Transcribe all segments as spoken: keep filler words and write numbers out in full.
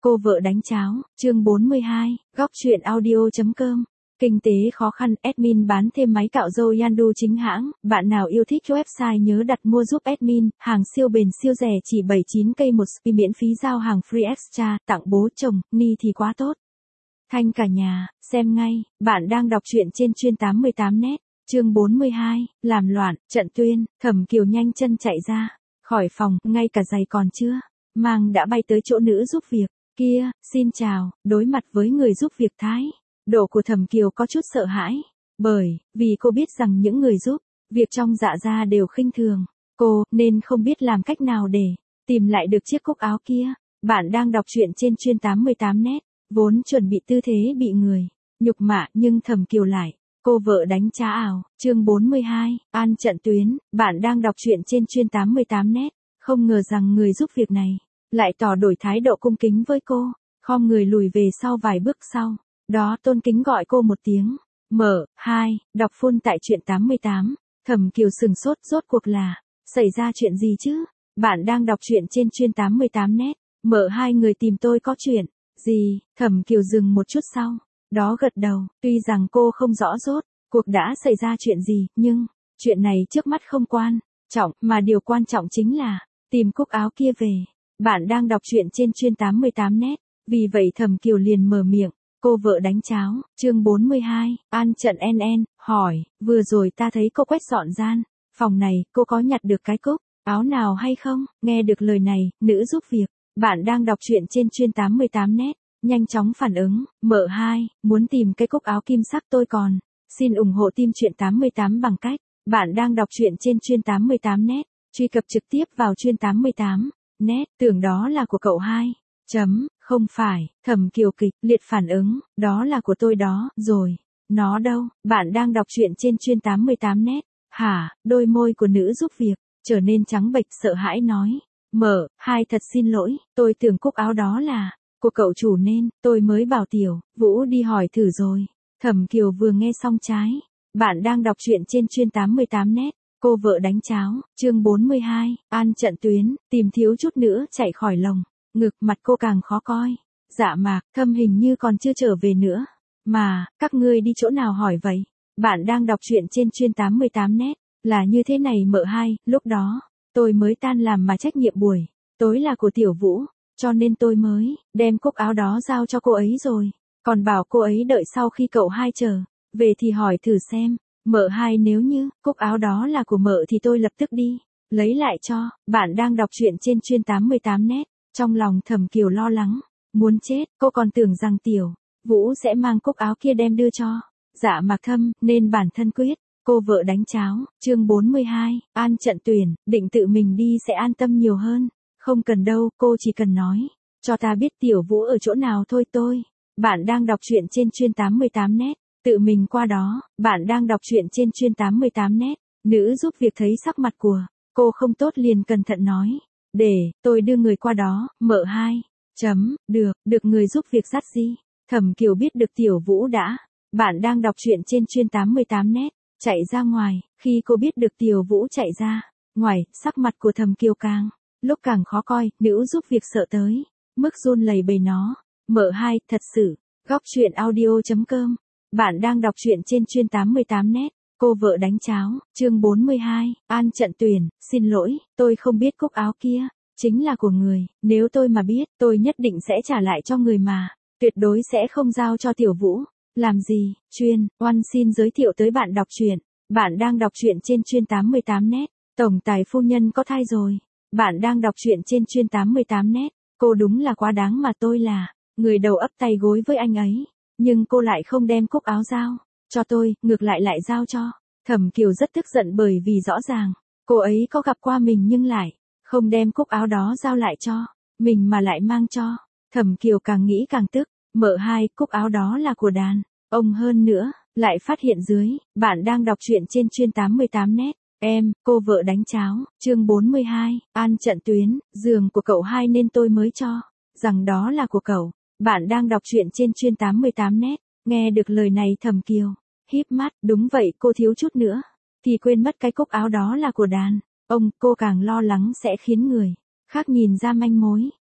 Cô vợ đánh cháo, chương bốn mươi hai, góc chuyện audio.com. Kinh tế khó khăn, admin bán thêm máy cạo râu Yandu chính hãng, bạn nào yêu thích website nhớ đặt mua giúp admin, hàng siêu bền siêu rẻ chỉ bảy mươi chín k một spi miễn phí giao hàng free extra, tặng bố chồng, ni thì quá tốt. Thanh cả nhà, xem ngay, bạn đang đọc truyện trên chuyên tám mươi tám net, chương bốn mươi hai, làm loạn, trận tuyên, Thẩm Kiều nhanh chân chạy ra, khỏi phòng, ngay cả giày còn chưa, mang đã bay tới chỗ nữ giúp việc. Kia, xin chào, đối mặt với người giúp việc thái độ của Thẩm Kiều có chút sợ hãi, bởi vì cô biết rằng những người giúp việc trong Dạ gia đều khinh thường cô, nên không biết làm cách nào để tìm lại được chiếc cúc áo kia. Bạn đang đọc truyện trên chuyên tám mươi tám net, vốn chuẩn bị tư thế bị người nhục mạ nhưng Thẩm Kiều lại, cô vợ đánh chá ảo, chương bốn mươi hai, an trận tuyến, bạn đang đọc truyện trên chuyên tám mươi tám net, không ngờ rằng người giúp việc này lại tỏ đổi thái độ cung kính với cô, khom người lùi về sau vài bước sau, đó tôn kính gọi cô một tiếng, mở, hai, đọc full tại truyện tám mươi tám, Thẩm Kiều sừng sốt rốt cuộc là, xảy ra chuyện gì chứ, bạn đang đọc truyện trên chuyên tám mươi tám net, mở hai người tìm tôi có chuyện, gì, Thẩm Kiều dừng một chút sau, đó gật đầu, tuy rằng cô không rõ rốt, cuộc đã xảy ra chuyện gì, nhưng, chuyện này trước mắt không quan trọng, mà điều quan trọng chính là, tìm cúc áo kia về. Bạn đang đọc truyện trên chuyên tám mươi tám net, vì vậy Thẩm Kiều liền mở miệng, cô vợ đánh cháo, chương bốn mươi hai, an trận en en, hỏi, vừa rồi ta thấy cô quét dọn gian phòng này, cô có nhặt được cái cúc áo nào hay không? Nghe được lời này, nữ giúp việc, bạn đang đọc truyện trên chuyên tám mươi tám net, nhanh chóng phản ứng, mở hai, muốn tìm cái cúc áo kim sắc tôi còn, xin ủng hộ team truyện tám mươi tám bằng cách, bạn đang đọc truyện trên chuyên tám mươi tám net, truy cập trực tiếp vào chuyên tám mươi tám. Nét, tưởng đó là của cậu hai. Chấm, không phải, Thẩm Kiều kịch liệt phản ứng, đó là của tôi đó, rồi. Nó đâu, bạn đang đọc truyện trên chuyên tám mươi tám net. Hả, đôi môi của nữ giúp việc, trở nên trắng bệch sợ hãi nói. Mở, hai thật xin lỗi, tôi tưởng cúc áo đó là của cậu chủ nên, tôi mới bảo Tiểu Vũ đi hỏi thử rồi. Thẩm Kiều vừa nghe xong trái. Bạn đang đọc truyện trên chuyên tám mươi tám net. Cô vợ đánh cháo, chương bốn mươi hai, an trận tuyến, tìm thiếu chút nữa chạy khỏi lồng, ngực mặt cô càng khó coi. Dạ Mạc, Thâm hình như còn chưa trở về nữa. Mà, các ngươi đi chỗ nào hỏi vậy? Bạn đang đọc truyện trên chuyên tám mươi tám net, là như thế này mợ hai, lúc đó, tôi mới tan làm mà trách nhiệm buổi tối là của Tiểu Vũ, cho nên tôi mới đem cúc áo đó giao cho cô ấy rồi, còn bảo cô ấy đợi sau khi cậu hai trở về thì hỏi thử xem. Mợ hai nếu như, cúc áo đó là của mợ thì tôi lập tức đi, lấy lại cho, bạn đang đọc truyện trên chuyên tám mươi tám net, trong lòng Thẩm Kiều lo lắng, muốn chết, cô còn tưởng rằng Tiểu Vũ sẽ mang cúc áo kia đem đưa cho, Dạ Mạc Thâm, nên bản thân quyết, cô vợ đánh cháo, chương bốn mươi hai, an trận tuyển, định tự mình đi sẽ an tâm nhiều hơn, không cần đâu, cô chỉ cần nói, cho ta biết Tiểu Vũ ở chỗ nào thôi tôi, bạn đang đọc truyện trên chuyên tám mươi tám net. Tự mình qua đó, bạn đang đọc truyện trên chuyên tám mươi tám net, nữ giúp việc thấy sắc mặt của cô không tốt liền cẩn thận nói, để tôi đưa người qua đó, mợ hai, chấm, được, được người giúp việc dắt gì, Thẩm Kiều biết được Tiểu Vũ đã, bạn đang đọc truyện trên chuyên tám mươi tám net, chạy ra ngoài, khi cô biết được Tiểu Vũ chạy ra, ngoài, sắc mặt của Thẩm Kiều càng, lúc càng khó coi, nữ giúp việc sợ tới, mức run lẩy bẩy nó, mợ hai, thật sự, góc chuyện audio.com. Bạn đang đọc truyện trên chuyên tám mươi tám net, cô vợ đánh cháo, chương bốn mươi hai, an trận tuyển, xin lỗi, tôi không biết cúc áo kia, chính là của người, nếu tôi mà biết, tôi nhất định sẽ trả lại cho người mà, tuyệt đối sẽ không giao cho Tiểu Vũ, làm gì, chuyên, oan xin giới thiệu tới bạn đọc truyện, bạn đang đọc truyện trên chuyên tám mươi tám net, tổng tài phu nhân có thai rồi, bạn đang đọc truyện trên chuyên tám mươi tám net, cô đúng là quá đáng mà tôi là, người đầu ấp tay gối với anh ấy. Nhưng cô lại không đem cúc áo giao cho tôi, ngược lại lại giao cho. Thẩm Kiều rất tức giận bởi vì rõ ràng, cô ấy có gặp qua mình nhưng lại không đem cúc áo đó giao lại cho mình mà lại mang cho. Thẩm Kiều càng nghĩ càng tức, mợ hai, cúc áo đó là của đàn ông hơn nữa, lại phát hiện dưới, bạn đang đọc truyện trên chuyên tám mươi tám net. Em, cô vợ đánh cháo, chương bốn mươi hai, an trận tuyến, giường của cậu hai nên tôi mới cho rằng đó là của cậu. Bạn đang đọc truyện trên chuyên tám mươi tám net, nghe được lời này Thẩm Kiều, híp mắt, đúng vậy cô thiếu chút nữa, thì quên mất cái cúc áo đó là của đàn ông, cô càng lo lắng sẽ khiến người khác nhìn ra manh mối,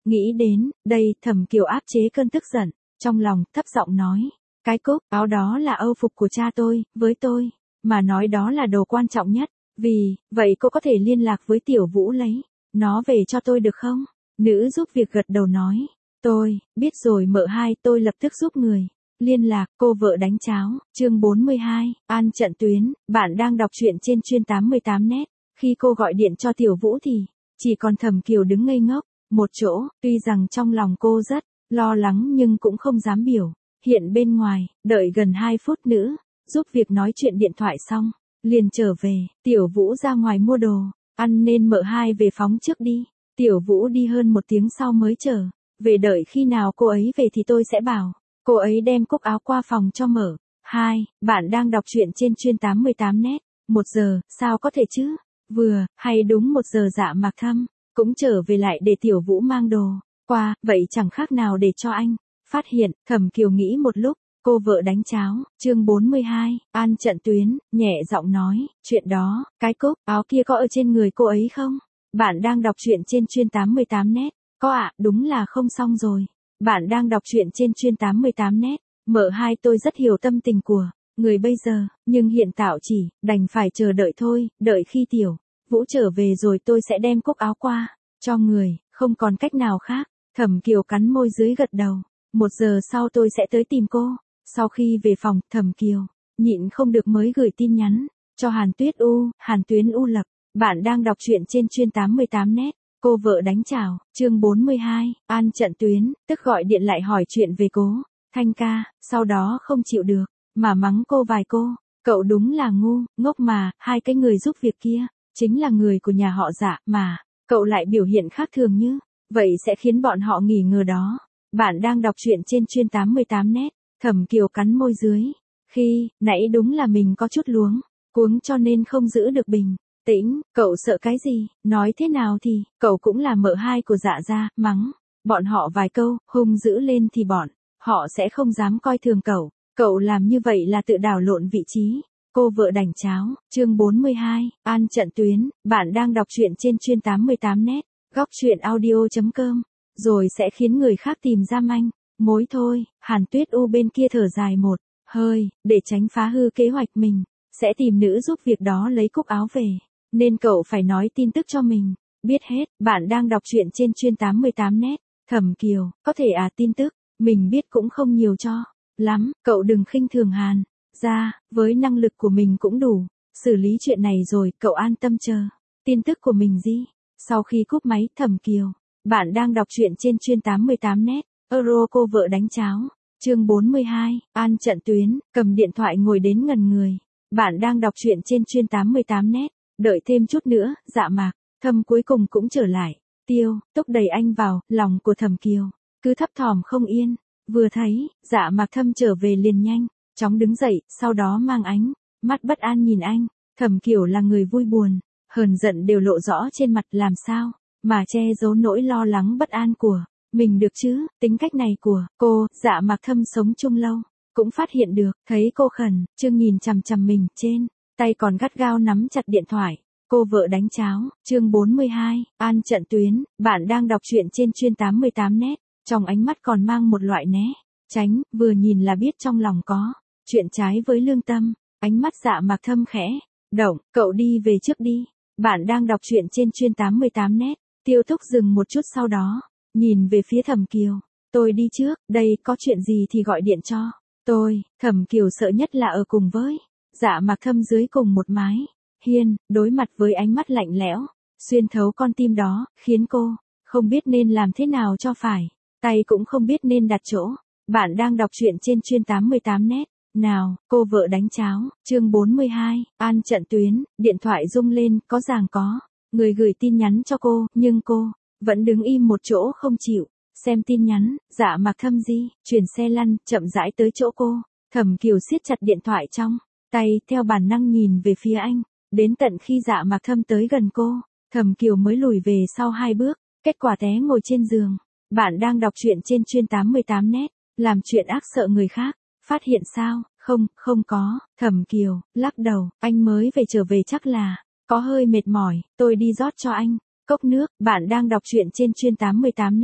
Nghĩ đến, đây, Thẩm Kiều áp chế cơn tức giận, trong lòng, thấp giọng nói. Cái cúc, áo đó là âu phục của cha tôi, với tôi, mà nói đó là đồ quan trọng nhất. Vì, vậy cô có thể liên lạc với Tiểu Vũ lấy nó về cho tôi được không? Nữ giúp việc gật đầu nói. Tôi, biết rồi mợ hai, tôi lập tức giúp người. Liên lạc, cô vợ đánh cháo, chương bốn mươi hai, An Trận Tuyến, bạn đang đọc truyện trên chuyên tám mươi tám net. Khi cô gọi điện cho Tiểu Vũ thì, chỉ còn Thẩm Kiều đứng ngây ngốc, một chỗ, tuy rằng trong lòng cô rất lo lắng nhưng cũng không dám biểu hiện bên ngoài, đợi gần hai phút nữa, giúp việc nói chuyện điện thoại xong, liền trở về, Tiểu Vũ ra ngoài mua đồ, ăn nên mợ hai về phóng trước đi. Tiểu Vũ đi hơn một tiếng sau mới trở về, đợi khi nào cô ấy về thì tôi sẽ bảo cô ấy đem cúc áo qua phòng cho mợ hai. Bạn đang đọc truyện trên chuyên tám mươi tám net. Một giờ, sao có thể chứ? Vừa, hay đúng một giờ Dạ Mạc Thâm cũng trở về lại để Tiểu Vũ mang đồ qua, vậy chẳng khác nào để cho anh phát hiện. Thẩm Kiều nghĩ một lúc, cô vợ đánh cháo, chương bốn mươi hai, An Trận Tuyến, nhẹ giọng nói, chuyện đó, cái cúc áo kia có ở trên người cô ấy không? Bạn đang đọc truyện trên chuyên tám mươi tám net. Có ạ, à, đúng là không xong rồi. Bạn đang đọc truyện trên chuyên tám mươi tám net. Mợ hai, tôi rất hiểu tâm tình của người bây giờ, nhưng hiện tại chỉ đành phải chờ đợi thôi, đợi khi Tiểu Vũ trở về rồi tôi sẽ đem cúc áo qua cho người, không còn cách nào khác. Thẩm Kiều cắn môi dưới gật đầu. Một giờ sau tôi sẽ tới tìm cô. Sau khi về phòng, Thẩm Kiều nhịn không được mới gửi tin nhắn cho Hàn Tuyết U, Hàn Tuyến U Lập. Bạn đang đọc truyện trên chuyên tám mươi tám net. Cô vợ đánh chào, chương bốn mươi hai, An Trận Tuyến, tức gọi điện lại hỏi chuyện về Cố Thanh ca, sau đó không chịu được, mà mắng cô vài cô. Cậu đúng là ngu, ngốc mà, hai cái người giúp việc kia chính là người của nhà họ Dạ mà cậu lại biểu hiện khác thường như vậy sẽ khiến bọn họ nghi ngờ đó. Bạn đang đọc truyện trên chuyên tám mươi tám net. Thẩm Kiều cắn môi dưới. Khi nãy đúng là mình có chút luống cuống cho nên không giữ được bình tĩnh. Cậu sợ cái gì? Nói thế nào thì cậu cũng là mợ hai của Dạ gia, mắng bọn họ vài câu, hung dữ lên thì bọn họ sẽ không dám coi thường cậu. Cậu làm như vậy là tự đảo lộn vị trí. Cô vợ đánh cháo, chương bốn mươi hai, An Trận Tuyến, bạn đang đọc truyện trên chuyên tám mươi tám net. Góc truyện audio chấm com, rồi sẽ khiến người khác tìm ra manh mối thôi. Hàn Tuyết U bên kia thở dài một hơi, để tránh phá hư kế hoạch mình sẽ tìm nữ giúp việc đó lấy cúc áo về, nên cậu phải nói tin tức cho mình biết hết. Bạn đang đọc truyện trên chuyên tám mươi tám net. Thẩm Kiều, có thể à, tin tức mình biết cũng không nhiều cho lắm, cậu đừng khinh thường Hàn gia, với năng lực của mình cũng đủ xử lý chuyện này rồi, cậu an tâm chờ tin tức của mình gì. Sau khi cúp máy, Thẩm Kiều, bạn đang đọc truyện trên chuyên tám mươi tám net. Euro cô vợ đánh cháo, chương bốn mươi hai, An Trận Tuyến, cầm điện thoại ngồi đến ngần người. Bạn đang đọc truyện trên chuyên tám mươi tám net. Đợi thêm chút nữa, Dạ Mạc Thâm cuối cùng cũng trở lại. Tiêu Túc đẩy anh vào lòng của Thẩm Kiều, cứ thấp thỏm không yên. Vừa thấy Dạ Mạc Thâm trở về liền nhanh chóng đứng dậy, sau đó mang ánh mắt bất an nhìn anh. Thẩm Kiều là người vui buồn, hờn giận đều lộ rõ trên mặt, làm sao mà che giấu nỗi lo lắng bất an của mình được chứ. Tính cách này của cô, Dạ Mạc Thâm sống chung lâu cũng phát hiện được. Thấy cô khẩn trương nhìn chằm chằm mình, trên tay còn gắt gao nắm chặt điện thoại. Cô vợ đánh cháo, chương bốn mươi hai, An Trận Tuyến, bạn đang đọc truyện trên chuyên tám mươi tám net. Trong ánh mắt còn mang một loại né tránh, vừa nhìn là biết trong lòng có chuyện trái với lương tâm. Ánh mắt Dạ Mạc Thâm khẽ động, cậu đi về trước đi. Bạn đang đọc truyện trên chuyên tám mươi tám net. Tiêu Thúc dừng một chút sau đó nhìn về phía Thẩm Kiều. Tôi đi trước, đây, có chuyện gì thì gọi điện cho tôi. Thẩm Kiều sợ nhất là ở cùng với Dạ Mạc Thâm dưới cùng một mái hiên, đối mặt với ánh mắt lạnh lẽo xuyên thấu con tim đó, khiến cô không biết nên làm thế nào cho phải, tay cũng không biết nên đặt chỗ. Bạn đang đọc truyện trên chuyên tám mươi tám net. Nào, cô vợ đánh cháo, chương bốn mươi hai, An Trận Tuyến, điện thoại rung lên, có ràng có người gửi tin nhắn cho cô, nhưng cô vẫn đứng im một chỗ không chịu xem tin nhắn. Dạ Mạc Thâm di chuyển xe lăn chậm rãi tới chỗ cô. Thẩm Kiều siết chặt điện thoại trong tay, theo bản năng nhìn về phía anh. Đến tận khi Dạ Mạc Thâm tới gần cô, Thẩm Kiều mới lùi về sau hai bước, kết quả té ngồi trên giường. Bạn đang đọc truyện trên chuyên tám mươi tám net. Làm chuyện ác sợ người khác phát hiện sao? Không, không có. Thẩm Kiều lắc đầu, anh mới về trở về chắc là có hơi mệt mỏi, tôi đi rót cho anh cốc nước. Bạn đang đọc truyện trên chuyên tám mươi tám net.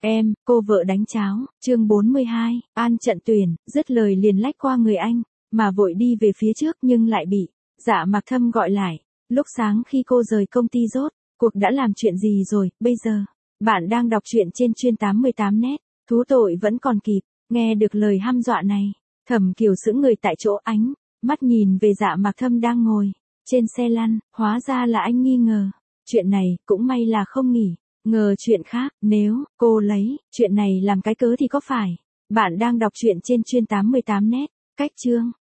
Em, cô vợ đánh cháo, chương bốn mươi hai, An trận tuyển, dứt lời liền lách qua người anh, mà vội đi về phía trước nhưng lại bị Dạ Mạc Thâm gọi lại. Lúc sáng khi cô rời công ty rốt, cuộc đã làm chuyện gì rồi, bây giờ? Bạn đang đọc truyện trên chuyên tám mươi tám net, thú tội vẫn còn kịp. Nghe được lời hăm dọa này, Thẩm Kiều sững người tại chỗ, ánh mắt nhìn về Dạ Mạc Thâm đang ngồi trên xe lăn, hóa ra là anh nghi ngờ. Chuyện này, cũng may là không nghỉ ngờ chuyện khác, nếu cô lấy chuyện này làm cái cớ thì có phải. Bạn đang đọc truyện trên chuyên tám mươi tám net, cách chương